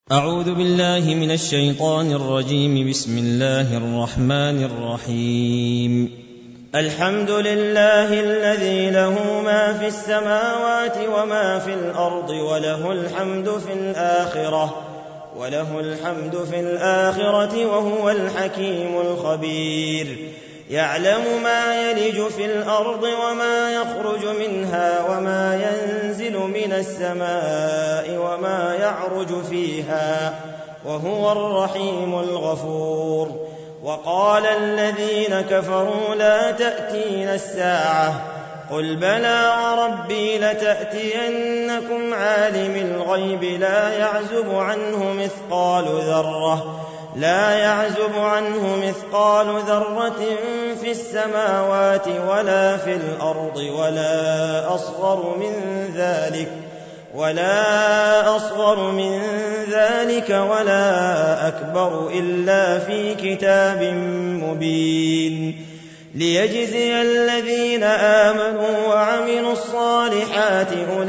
أعوذ بالله من الشيطان الرجيم. بسم الله الرحمن الرحيم. الحمد لله الذي له ما في السماوات وما في الأرض وله الحمد في الآخرة وهو الحكيم الخبير. يعلم ما يلج في الأرض وما يخرج منها وما ينزل من السماء وما يعرج فيها وهو الرحيم الغفور. وقال الذين كفروا لا تأتينا الساعة قل بلى وربي لتأتينكم عالم الغيب لا يعزب عنه مثقال ذرة في السماوات ولا في الأرض ولا أصغر من ذلك ولا أكبر إلا في كتاب مبين. ليجزي الذين آمنوا وعملوا الصالحات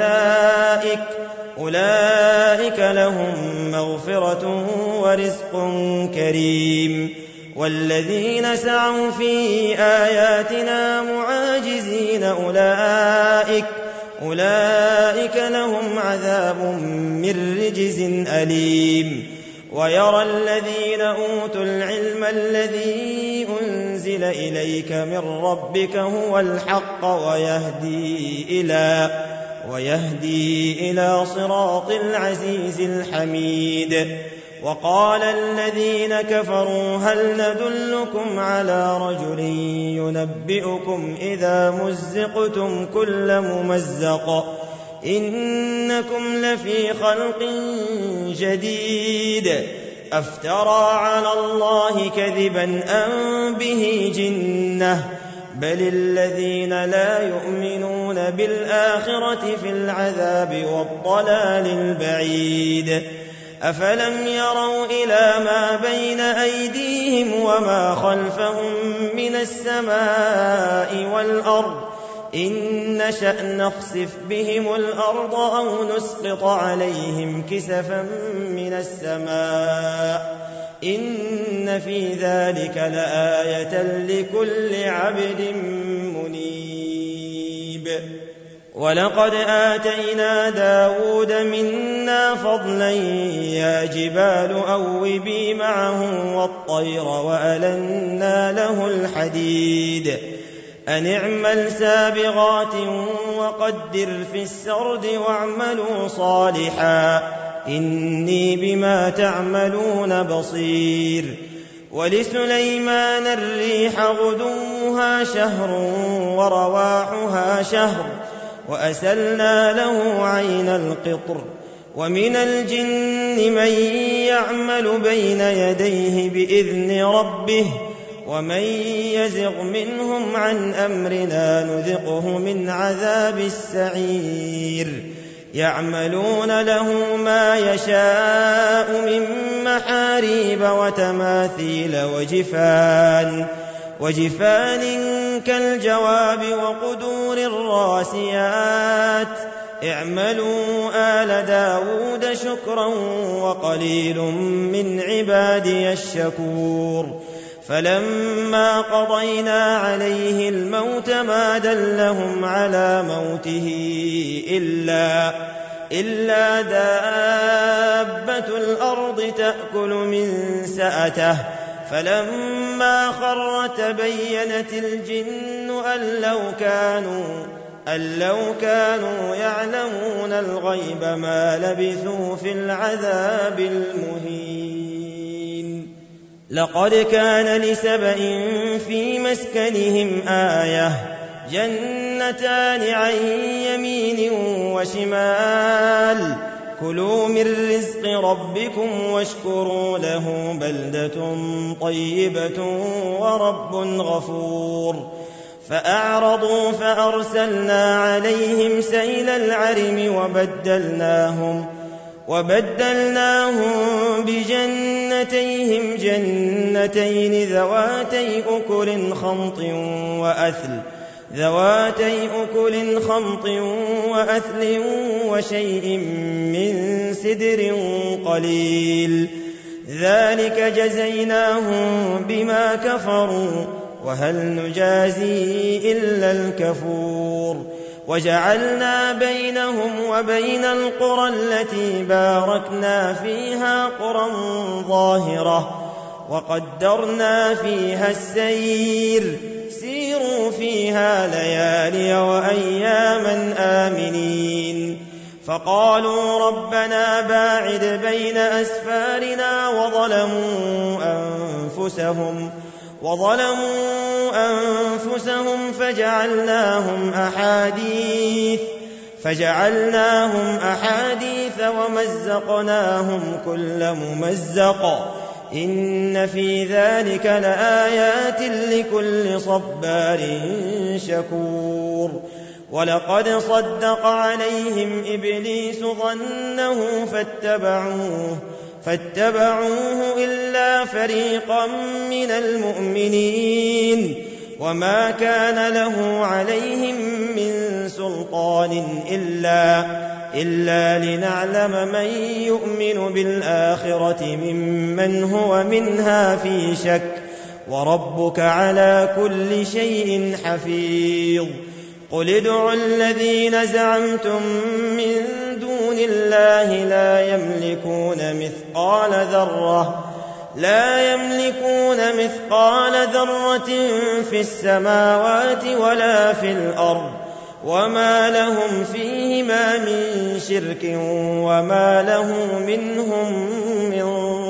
أولئك لهم مغفرة ورزق كريم. والذين سعوا في آياتنا معاجزين أولئك لهم عذاب من رجز أليم. ويرى الذين أوتوا العلم الذي أنزل إليك من ربك هو الحق ويهدي إلى صراط العزيز الحميد. وقال الذين كفروا هل ندلكم على رجل ينبئكم إذا مزقتم كل ممزق إنكم لفي خلق جديد أفترى على الله كذبا أم به جنة بل الذين لا يؤمنون بالآخرة في العذاب والضلال البعيد. أفلم يروا إلى ما بين أيديهم وما خلفهم من السماء والأرض إن نشأ نخسف بهم الأرض أو نسقط عليهم كسفا من السماء إن في ذلك لآية لكل عبد منيب. ولقد آتينا داود منا فضلا يا جبال أوبي معه والطير وألنا له الحديد أن اعمل سابغات وقدر في السرد واعملوا صالحا إني بما تعملون بصير. ولسليمان الريح غدوها شهر ورواحها شهر وأسلنا له عين القطر. ومن الجن من يعمل بين يديه بإذن ربه ومن يزغ منهم عن أمرنا نذقه من عذاب السعير. يعملون له ما يشاء من محاريب وتماثيل وجفان كالجواب وقدور الراسيات اعملوا آل داود شكرا وقليل من عبادي الشكور. فلما قضينا عليه الموت ما دلهم على موته إلا دابة الأرض تأكل من سأته فلما خر تبينت الجن أن لو كانوا يعلمون الغيب ما لبثوا في العذاب المهين. لقد كان لسبإ في مسكنهم آية جنتان عن يمين وشمال كلوا من رزق ربكم واشكروا له بلدة طيبة ورب غفور. فأعرضوا فأرسلنا عليهم سيل العرم وبدلناهم بجنتيهم جنتين ذواتي أكل خمط ذواتي أكل خمط وأثل وشيء من سدر قليل ذلك جزيناهم بما كفروا وهل نجازي إلا الكفور وجعلنا بينهم وبين القرى التي باركنا فيها قرى ظاهرة وقدرنا فيها السير سيروا فيها ليالي وأياما آمنين فقالوا ربنا باعد بين أسفارنا وظلموا أنفسهم فجعلناهم أحاديث ومزقناهم كل ممزق إن في ذلك لآيات لكل صبار شكور ولقد صدق عليهم إبليس ظنه فاتبعوه إلا فريقا من المؤمنين وما كان له عليهم من سلطان إلا لنعلم من يؤمن بالآخرة ممن هو منها في شك وربك على كل شيء حفيظ قل ادعوا الذين زعمتم من دون الله لا يملكون مثقال ذرة في السماوات ولا في الأرض وما لهم فيهما من شرك وما له منهم من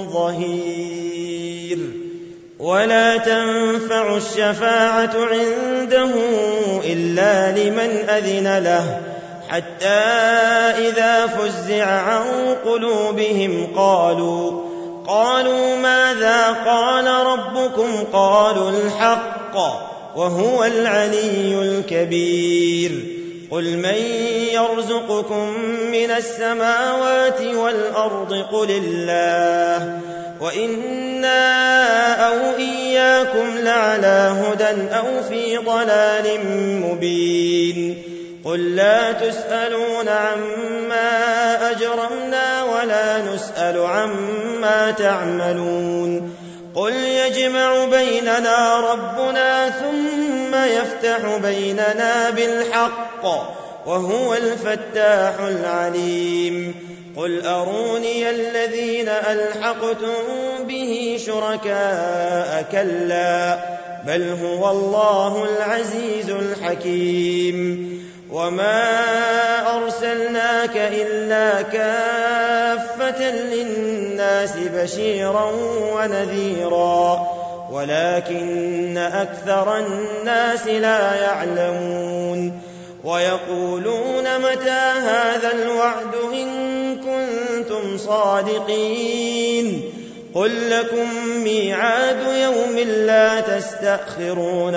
ظهير ولا تنفع الشفاعة عنده إلا لمن أذن له حتى إذا فزع عن قلوبهم قالوا ماذا قال ربكم قالوا الحق وهو العلي الكبير قل من يرزقكم من السماوات والأرض قل الله وإنا أو إياكم لعلى هدى أو في ضلال مبين قل لا تسألون عما أجرمنا ولا نسأل عما تعملون قل يجمع بيننا ربنا ثم يفتح بيننا بالحق وهو الفتاح العليم قل أروني الذين ألحقتم به شركاء كلا بل هو الله العزيز الحكيم وما أرسلناك إلا كافة للناس بشيرا ونذيرا ولكن أكثر الناس لا يعلمون ويقولون متى هذا الوعد إن كنتم صادقين قل لكم ميعاد يوم لا تستأخرون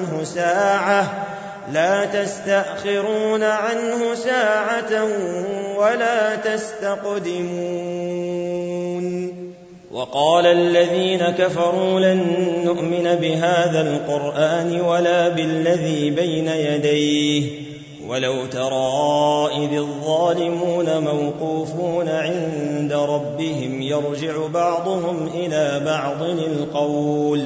عنه ساعة ولا تستقدمون وقال الذين كفروا لن نؤمن بهذا القرآن ولا بالذي بين يديه ولو ترى إذ الظالمون موقوفون عند ربهم يرجع بعضهم إلى بعض القول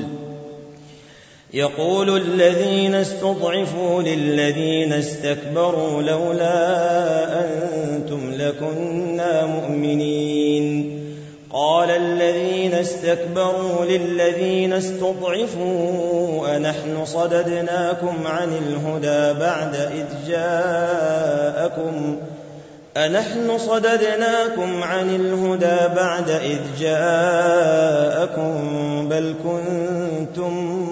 يقول الذين استضعفوا للذين استكبروا لولا أنتم لكنا مؤمنين قال الذين استكبروا للذين استضعفوا أنحن صددناكم عن الهدى بعد إذ جاءكم بل كنتم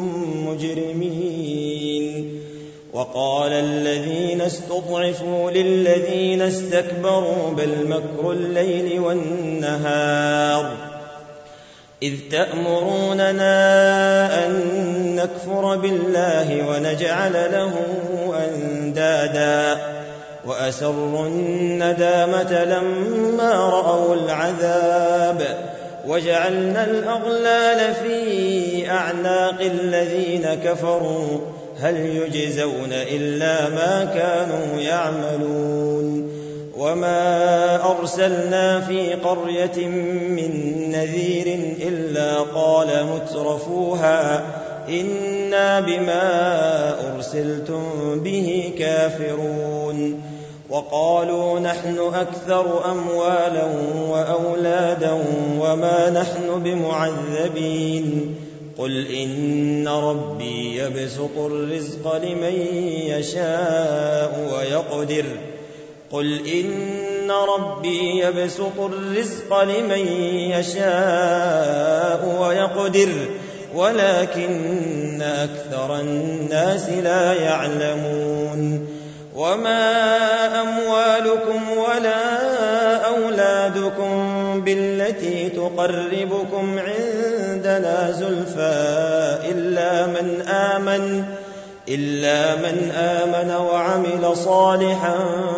مجرمين وقال الذين استضعفوا للذين استكبروا بل مكر الليل والنهار إذ تأمروننا أن نكفر بالله ونجعل له أندادا وأسروا الندامة لما رأوا العذاب وجعلنا الأغلال في أعناق الذين كفروا هل يجزون إلا ما كانوا يعملون وما أرسلنا في قرية من نذير إلا قال مترفوها إنا بما أرسلتم به كافرون وقالوا نحن أكثر أموالا وأولادا وما نحن بمعذبين قل إن ربي يبسط الرزق لمن يشاء ويقدر ولكن أكثر الناس لا يعلمون وما أموالكم ولا أولادكم بالتي تقربكم عندنا زلفى إلا من آمن وعمل صالحا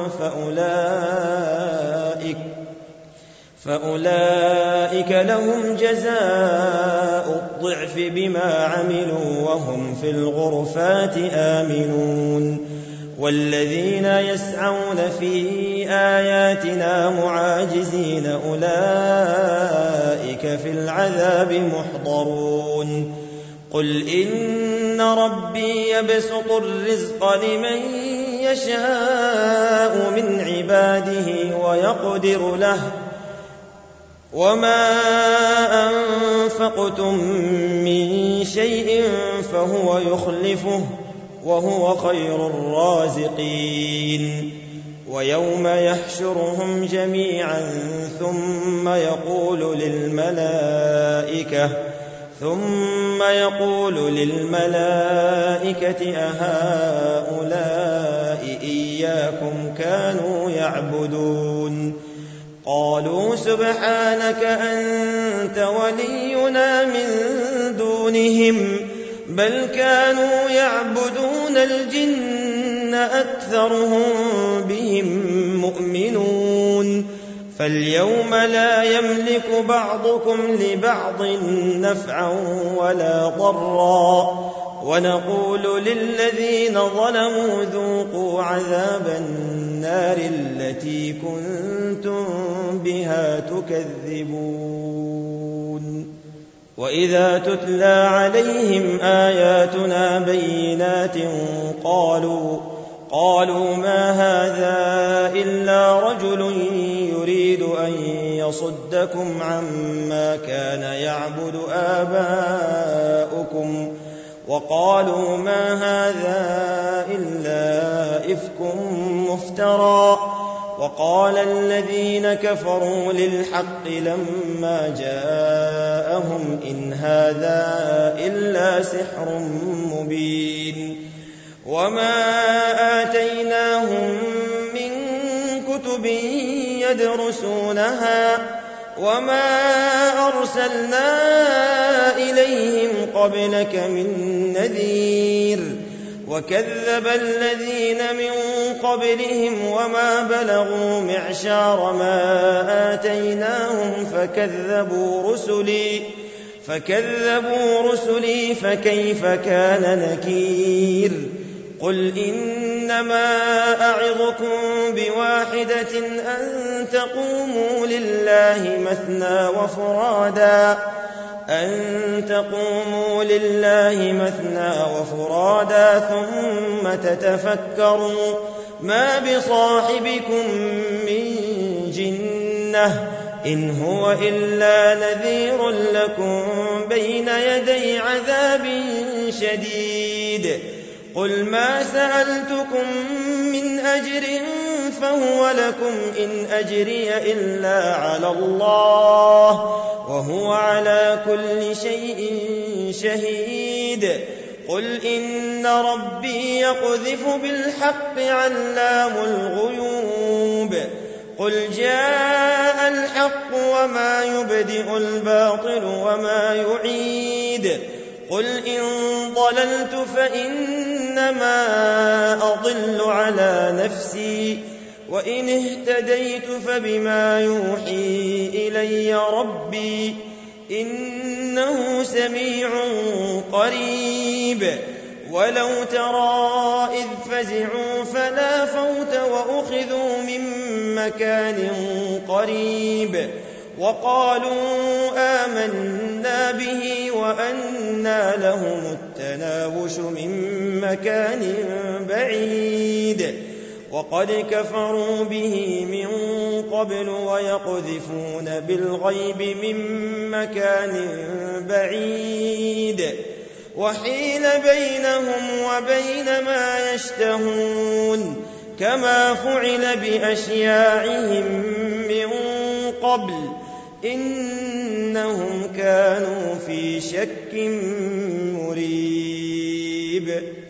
فأولئك لهم جزاء الضعف بما عملوا وهم في الغرفات آمنون والذين يسعون في آياتنا معاجزين أولئك في العذاب محضرون قل إن ربي يبسط الرزق لمن يشاء من عباده ويقدر له وما أنفقتم من شيء فهو يخلفه وهو خير الرازقين ويوم يحشرهم جميعا ثم يقول للملائكة أهؤلاء إياكم كانوا يعبدون قالوا سبحانك أنت ولينا من دونهم بل كانوا يعبدون الجن أكثرهم بهم مؤمنون فاليوم لا يملك بعضكم لبعض نفعا ولا ضرا ونقول للذين ظلموا ذوقوا عذاب النار التي كنتم بها تكذبون وإذا تتلى عليهم آياتنا بينات قالوا ما هذا إلا رجل يريد أن يصدكم عما كان يعبد آباؤكم وقالوا ما هذا إلا إفك مفترى وقال الذين كفروا للحق لما جاءهم إن هذا إلا سحر مبين وما آتيناهم من كتب يدرسونها وما أرسلنا إليهم قبلك من نذير وكذب الذين من قبلهم وما بلغوا معشار ما آتيناهم فكذبوا رسلي فكيف كان نكير قل إنما أعظكم بواحدة أن تقوموا لله مثنى وفرادا ثم تتفكروا ما بصاحبكم من جنة إن هو إلا نذير لكم بين يدي عذاب شديد قل ما سألتكم من أجر فهو لكم إن أجري إلا على الله وهو على كل شيء شهيد قل إن ربي يقذف بالحق علام الغيوب قل جاء الحق وما يبدئ الباطل وما يعيد قل إن ضللت فإنما أضل على نفسي وإن اهتديت فبما يوحي إلي ربي إنه سميع قريب ولو ترى إذ فزعوا فلا فوت وأخذوا من مكان قريب وقالوا آمنا به وأنى لهم التناوش من مكان بعيد وقد كفروا به من قبل ويقذفون بالغيب من مكان بعيد وحيل بينهم وبين ما يشتهون كما فعل بأشياعهم من قبل إنهم كانوا في شك مريب.